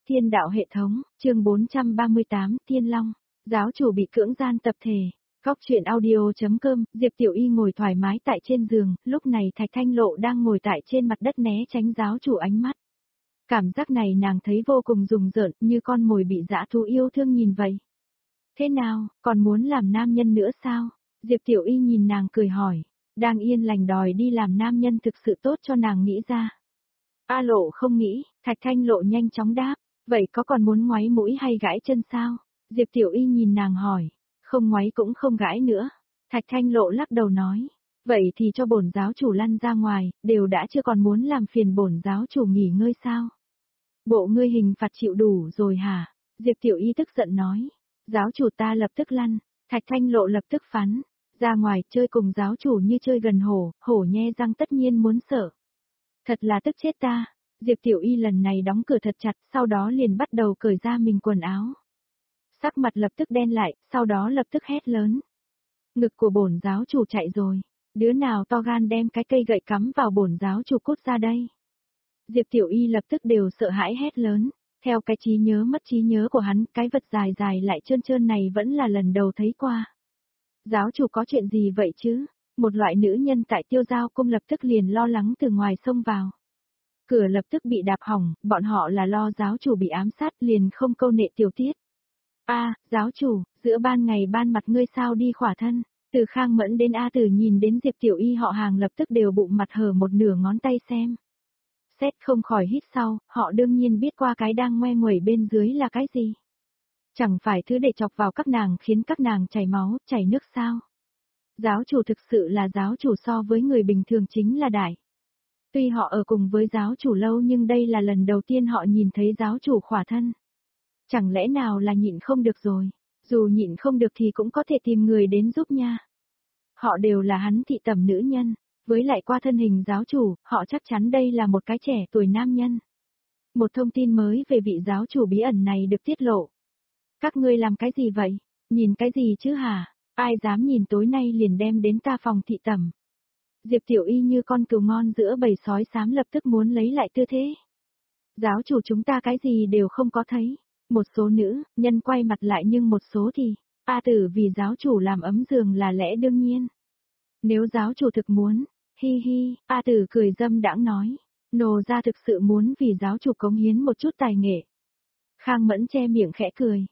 Thiên đạo hệ thống, chương 438, Thiên Long, giáo chủ bị cưỡng gian tập thể. Góc truyện audio.com, Diệp Tiểu Y ngồi thoải mái tại trên giường, lúc này Thạch Thanh Lộ đang ngồi tại trên mặt đất né tránh giáo chủ ánh mắt. Cảm giác này nàng thấy vô cùng rùng rợn, như con mồi bị dã thú yêu thương nhìn vậy. Thế nào, còn muốn làm nam nhân nữa sao? Diệp Tiểu Y nhìn nàng cười hỏi, đang yên lành đòi đi làm nam nhân thực sự tốt cho nàng nghĩ ra. A Lộ không nghĩ, Thạch Thanh Lộ nhanh chóng đáp, vậy có còn muốn ngoáy mũi hay gãi chân sao? Diệp Tiểu Y nhìn nàng hỏi, không ngoáy cũng không gãi nữa. Thạch Thanh Lộ lắc đầu nói, vậy thì cho bổn giáo chủ lăn ra ngoài, đều đã chưa còn muốn làm phiền bổn giáo chủ nghỉ ngơi sao? Bộ ngươi hình phạt chịu đủ rồi hả? Diệp Tiểu Y tức giận nói, giáo chủ ta lập tức lăn. Thạch Thanh Lộ lập tức phán, ra ngoài chơi cùng giáo chủ như chơi gần hổ, hổ nhe răng tất nhiên muốn sợ. Thật là tức chết ta. Diệp Tiểu Y lần này đóng cửa thật chặt, sau đó liền bắt đầu cởi ra mình quần áo. Sắc mặt lập tức đen lại, sau đó lập tức hét lớn. Ngực của bổn giáo chủ chạy rồi, đứa nào to gan đem cái cây gậy cắm vào bổn giáo chủ cút ra đây. Diệp Tiểu Y lập tức đều sợ hãi hét lớn, theo cái trí nhớ mất trí nhớ của hắn, cái vật dài dài lại trơn trơn này vẫn là lần đầu thấy qua. Giáo chủ có chuyện gì vậy chứ? Một loại nữ nhân tại Tiêu Giao cung lập tức liền lo lắng từ ngoài xông vào. Cửa lập tức bị đạp hỏng, bọn họ là lo giáo chủ bị ám sát liền không câu nệ tiểu tiết. Giáo chủ, giữa ban ngày ban mặt ngươi sao đi khỏa thân? Từ Khang Mẫn đến A Tử nhìn đến Diệp Tiểu Y họ hàng lập tức đều bụng mặt hở một nửa ngón tay xem. Xét không khỏi hít sau, họ đương nhiên biết qua cái đang ngoe nguẩy bên dưới là cái gì. Chẳng phải thứ để chọc vào các nàng khiến các nàng chảy máu, chảy nước sao? Giáo chủ thực sự là giáo chủ so với người bình thường chính là đại. Tuy họ ở cùng với giáo chủ lâu nhưng đây là lần đầu tiên họ nhìn thấy giáo chủ khỏa thân. Chẳng lẽ nào là nhịn không được rồi, dù nhịn không được thì cũng có thể tìm người đến giúp nha. Họ đều là hắn thị tẩm nữ nhân, với lại qua thân hình giáo chủ, họ chắc chắn đây là một cái trẻ tuổi nam nhân. Một thông tin mới về vị giáo chủ bí ẩn này được tiết lộ. Các ngươi làm cái gì vậy? Nhìn cái gì chứ hả? Ai dám nhìn tối nay liền đem đến ta phòng thị tẩm. Diệp Tiểu Y như con cừu ngon giữa bầy sói xám lập tức muốn lấy lại tư thế. Giáo chủ chúng ta cái gì đều không có thấy. Một số nữ, nhân quay mặt lại nhưng một số thì, A Tử vì giáo chủ làm ấm giường là lẽ đương nhiên. Nếu giáo chủ thực muốn, hi hi, A Tử cười dâm đãng nói, nô ra thực sự muốn vì giáo chủ cống hiến một chút tài nghệ. Khang Mẫn che miệng khẽ cười,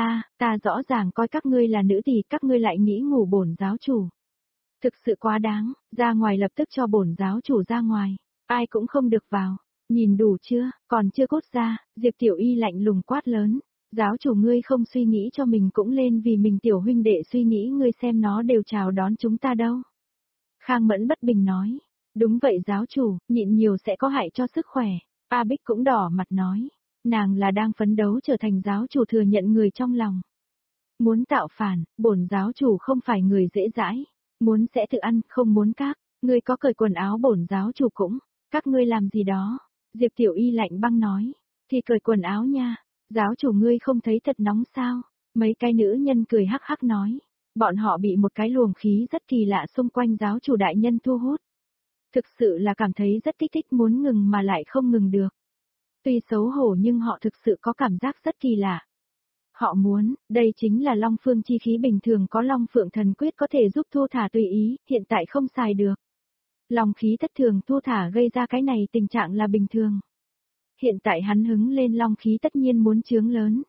ta rõ ràng coi các ngươi là nữ thì các ngươi lại nghĩ ngủ bổn giáo chủ. Thực sự quá đáng, ra ngoài lập tức cho bổn giáo chủ ra ngoài, ai cũng không được vào. Nhìn đủ chưa, còn chưa cốt ra, Diệp Tiểu Y lạnh lùng quát lớn. Giáo chủ ngươi không suy nghĩ cho mình cũng lên vì mình tiểu huynh đệ suy nghĩ ngươi xem nó đều chào đón chúng ta đâu. Khang Mẫn bất bình nói. Đúng vậy giáo chủ, nhịn nhiều sẽ có hại cho sức khỏe. A Bích cũng đỏ mặt nói. Nàng là đang phấn đấu trở thành giáo chủ thừa nhận người trong lòng. Muốn tạo phản, bổn giáo chủ không phải người dễ dãi. Muốn sẽ tự ăn, không muốn các. Ngươi có cởi quần áo bổn giáo chủ cũng. Các ngươi làm gì đó? Diệp Tiểu Y lạnh băng nói, thì cởi quần áo nha, giáo chủ ngươi không thấy thật nóng sao? Mấy cái nữ nhân cười hắc hắc nói, bọn họ bị một cái luồng khí rất kỳ lạ xung quanh giáo chủ đại nhân thu hút. Thực sự là cảm thấy rất kích thích muốn ngừng mà lại không ngừng được. Tuy xấu hổ nhưng họ thực sự có cảm giác rất kỳ lạ. Họ muốn, đây chính là Long Phương chi khí bình thường có Long Phượng thần quyết có thể giúp thu thả tùy ý, hiện tại không xài được. Long khí thất thường thu thả gây ra cái này tình trạng là bình thường. Hiện tại hắn hứng lên long khí tất nhiên muốn chướng lớn.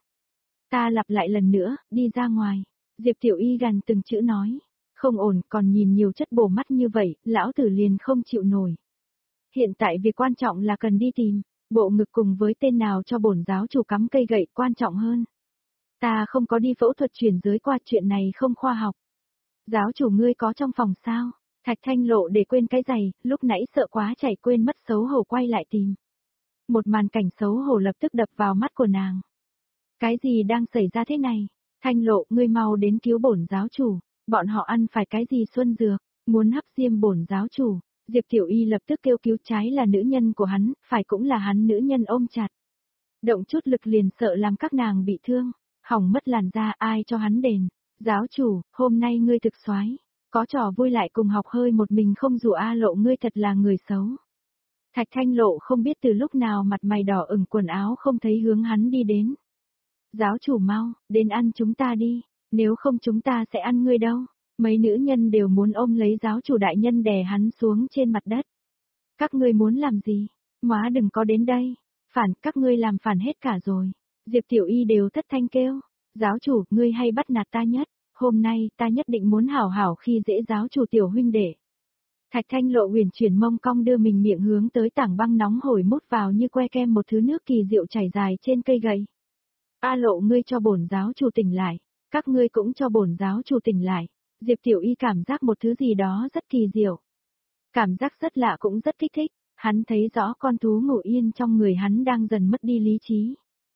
Ta lặp lại lần nữa, đi ra ngoài. Diệp Tiểu Y gằn từng chữ nói. Không ổn, còn nhìn nhiều chất bổ mắt như vậy, lão tử liền không chịu nổi. Hiện tại việc quan trọng là cần đi tìm, bộ ngực cùng với tên nào cho bổn giáo chủ cắm cây gậy quan trọng hơn. Ta không có đi phẫu thuật chuyển giới qua chuyện này không khoa học. Giáo chủ ngươi có trong phòng sao? Thạch Thanh Lộ để quên cái giày, lúc nãy sợ quá chảy quên mất xấu hổ quay lại tìm. Một màn cảnh xấu hổ lập tức đập vào mắt của nàng. Cái gì đang xảy ra thế này? Thanh Lộ, ngươi mau đến cứu bổn giáo chủ, bọn họ ăn phải cái gì xuân dược, muốn hấp diêm bổn giáo chủ. Diệp Tiểu Y lập tức kêu cứu trái là nữ nhân của hắn, phải cũng là hắn nữ nhân ôm chặt. Động chút lực liền sợ làm các nàng bị thương, hỏng mất làn da ai cho hắn đền. Giáo chủ, hôm nay ngươi thực soái. Có trò vui lại cùng học hơi một mình không dù A Lộ ngươi thật là người xấu. Thạch Thanh Lộ không biết từ lúc nào mặt mày đỏ ửng quần áo không thấy hướng hắn đi đến. Giáo chủ mau, đến ăn chúng ta đi, nếu không chúng ta sẽ ăn ngươi đâu. Mấy nữ nhân đều muốn ôm lấy giáo chủ đại nhân đè hắn xuống trên mặt đất. Các ngươi muốn làm gì? Móa đừng có đến đây. Phản, các ngươi làm phản hết cả rồi. Diệp Tiểu Y đều thất thanh kêu. Giáo chủ, ngươi hay bắt nạt ta nhất. Hôm nay ta nhất định muốn hảo hảo khi dễ giáo chủ tiểu huynh đệ. Thạch Thanh Lộ huyền chuyển mông cong đưa mình miệng hướng tới tảng băng nóng hổi mút vào như que kem một thứ nước kỳ diệu chảy dài trên cây gậy. A Lộ ngươi cho bổn giáo chủ tỉnh lại. Các ngươi cũng cho bổn giáo chủ tỉnh lại. Diệp Tiểu Y cảm giác một thứ gì đó rất kỳ diệu. Cảm giác rất lạ cũng rất kích thích, hắn thấy rõ con thú ngủ yên trong người hắn đang dần mất đi lý trí.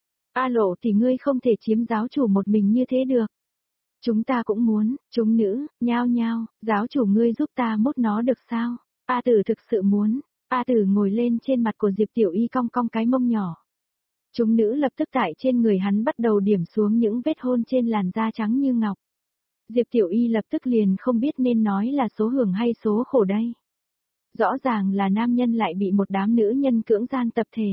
A Lộ thì ngươi không thể chiếm giáo chủ một mình như thế được. Chúng ta cũng muốn, chúng nữ, nhao nhao, giáo chủ ngươi giúp ta mốt nó được sao? A Tử thực sự muốn, A Tử ngồi lên trên mặt của Diệp Tiểu Y cong cong cái mông nhỏ. Chúng nữ lập tức tại trên người hắn bắt đầu điểm xuống những vết hôn trên làn da trắng như ngọc. Diệp Tiểu Y lập tức liền không biết nên nói là số hưởng hay số khổ đây. Rõ ràng là nam nhân lại bị một đám nữ nhân cưỡng gian tập thể.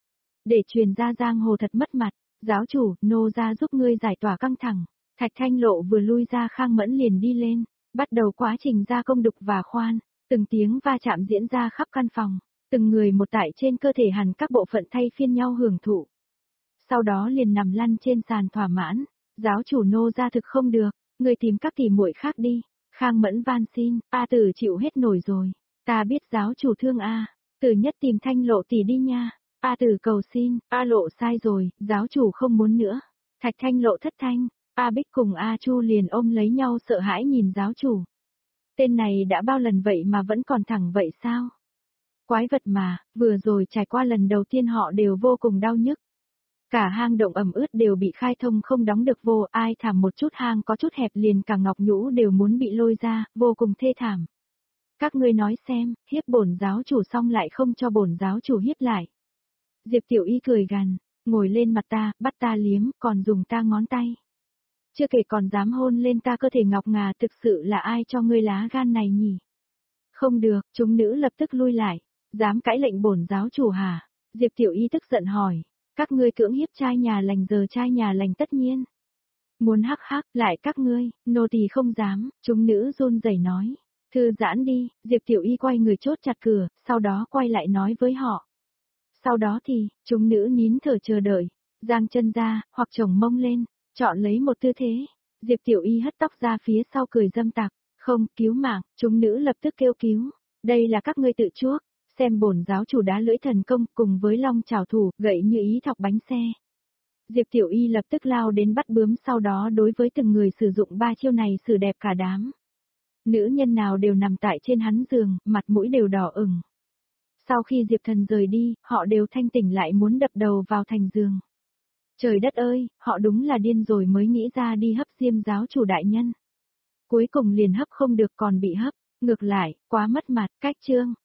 Để truyền ra giang hồ thật mất mặt, giáo chủ, nô ra giúp ngươi giải tỏa căng thẳng. Thạch Thanh Lộ vừa lui ra Khang Mẫn liền đi lên, bắt đầu quá trình gia công đục và khoan, từng tiếng va chạm diễn ra khắp căn phòng, từng người một tại trên cơ thể hẳn các bộ phận thay phiên nhau hưởng thụ. Sau đó liền nằm lăn trên sàn thỏa mãn, giáo chủ nô ra thực không được, người tìm các tỷ muội khác đi. Khang Mẫn van xin, A Tử chịu hết nổi rồi, ta biết giáo chủ thương A, Tử nhất tìm Thanh Lộ tỷ đi nha. A Tử cầu xin, A Lộ sai rồi, giáo chủ không muốn nữa. Thạch Thanh Lộ thất thanh, A Bích cùng A Chu liền ôm lấy nhau sợ hãi nhìn giáo chủ. Tên này đã bao lần vậy mà vẫn còn thẳng vậy sao? Quái vật mà, vừa rồi trải qua lần đầu tiên họ đều vô cùng đau nhức. Cả hang động ẩm ướt đều bị khai thông không đóng được vô, ai thảm một chút hang có chút hẹp liền cả ngọc nhũ đều muốn bị lôi ra, vô cùng thê thảm. Các ngươi nói xem, hiếp bổn giáo chủ xong lại không cho bổn giáo chủ hiếp lại. Diệp Tiểu Y cười gằn, ngồi lên mặt ta, bắt ta liếm, còn dùng ta ngón tay. Chưa kể còn dám hôn lên ta cơ thể ngọc ngà, thực sự là ai cho ngươi lá gan này nhỉ? Không được, chúng nữ lập tức lui lại, dám cãi lệnh bổn giáo chủ hả? Diệp Tiểu Y tức giận hỏi, các ngươi cưỡng hiếp trai nhà lành giờ trai nhà lành tất nhiên. Muốn hắc hắc, lại các ngươi, nô tỳ không dám, chúng nữ run rẩy nói. Thư giãn đi, Diệp Tiểu Y quay người chốt chặt cửa, sau đó quay lại nói với họ. Sau đó thì, chúng nữ nín thở chờ đợi, giang chân ra, hoặc chồng mông lên, chọn lấy một tư thế. Diệp Tiểu Y hất tóc ra phía sau cười dâm tặc, không, cứu mạng, chúng nữ lập tức kêu cứu. Đây là các ngươi tự chuốc, xem bổn giáo chủ đá lưỡi thần công cùng với long chảo thủ, gậy như ý thọc bánh xe. Diệp Tiểu Y lập tức lao đến bắt bướm, sau đó đối với từng người sử dụng ba chiêu này xử đẹp cả đám. Nữ nhân nào đều nằm tại trên hắn giường, mặt mũi đều đỏ ửng. Sau khi Diệp Thần rời đi, họ đều thanh tỉnh lại muốn đập đầu vào thành giường. Trời đất ơi, họ đúng là điên rồi mới nghĩ ra đi hấp Diêm giáo chủ đại nhân. Cuối cùng liền hấp không được còn bị hấp, ngược lại, quá mất mặt, cách chương.